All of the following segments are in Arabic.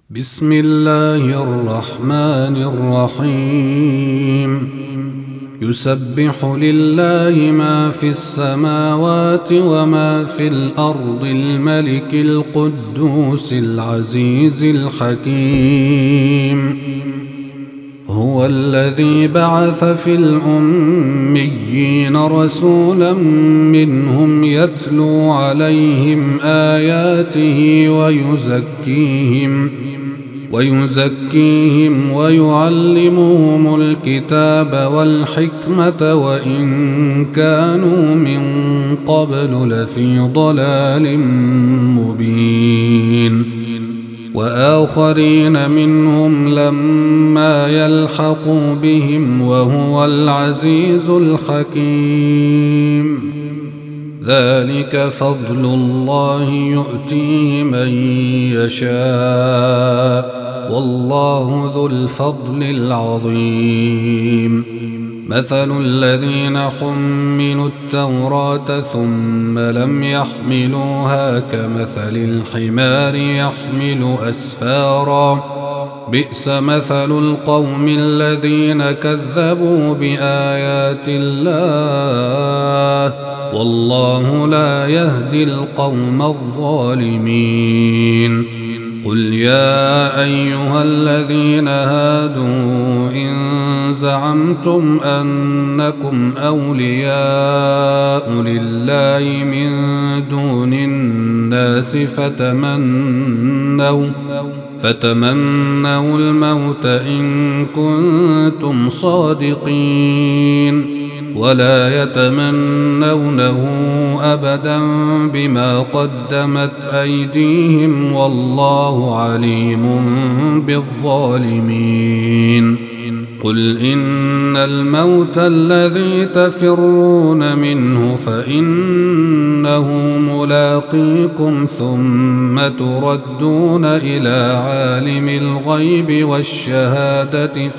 بسم الله الرحمن الرحيم. يسبح لله ما في السماوات وما في الأرض الملك القدوس العزيز الحكيم. هو الذي بعث في الأميين رسولا منهم يتلو عليهم آياته ويزكيهم ويعلمهم الكتاب والحكمة وإن كانوا من قبل لفي ضلال مبين، وآخرين منهم لما يلحقوا بهم وهو العزيز الحكيم. ذلك فضل الله يؤتيه من يشاء والله ذو الفضل العظيم. مثل الذين حملوا التوراة ثم لم يحملوها كمثل الحمار يحمل أسفارا، بئس مثل القوم الذين كذبوا بآيات الله والله لا يهدي القوم الظالمين. قل يا أيها الذين هادوا إن زعمتم أنكم أولياء لله من دون الناس فتمنوا الموت إن كنتم صادقين، ولا يتمنونه أبدا بما قدمت أيديهم والله عليم بالظالمين. قل إن الموت الذي تفرون منه فإنه ملاقيكم ثم تردون إلى عالم الغيب والشهادة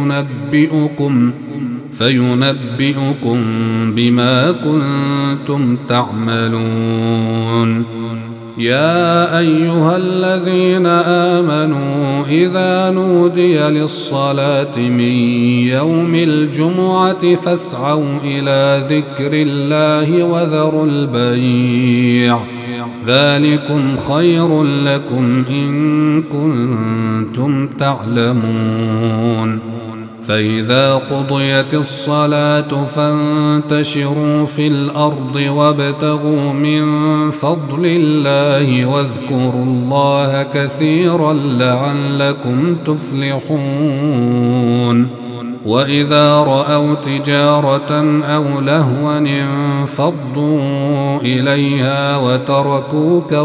فينبئكم بما كنتم تعملون. يا أيها الذين آمنوا إذا نودي للصلاة من يوم الجمعة فاسعوا إلى ذكر الله وذروا البيع، ذلكم خير لكم إن كنتم تعلمون. فإذا قضيت الصلاة فانتشروا في الأرض وابتغوا من فضل الله واذكروا الله كثيرا لعلكم تفلحون. وإذا رأوا تجارة أو لهوا انفضوا إليها وتركوك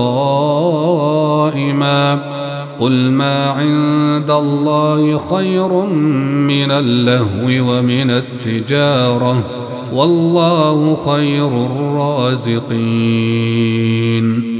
قائما، قل ما عند الله خير من اللهو ومن التجارة والله خير الرازقين.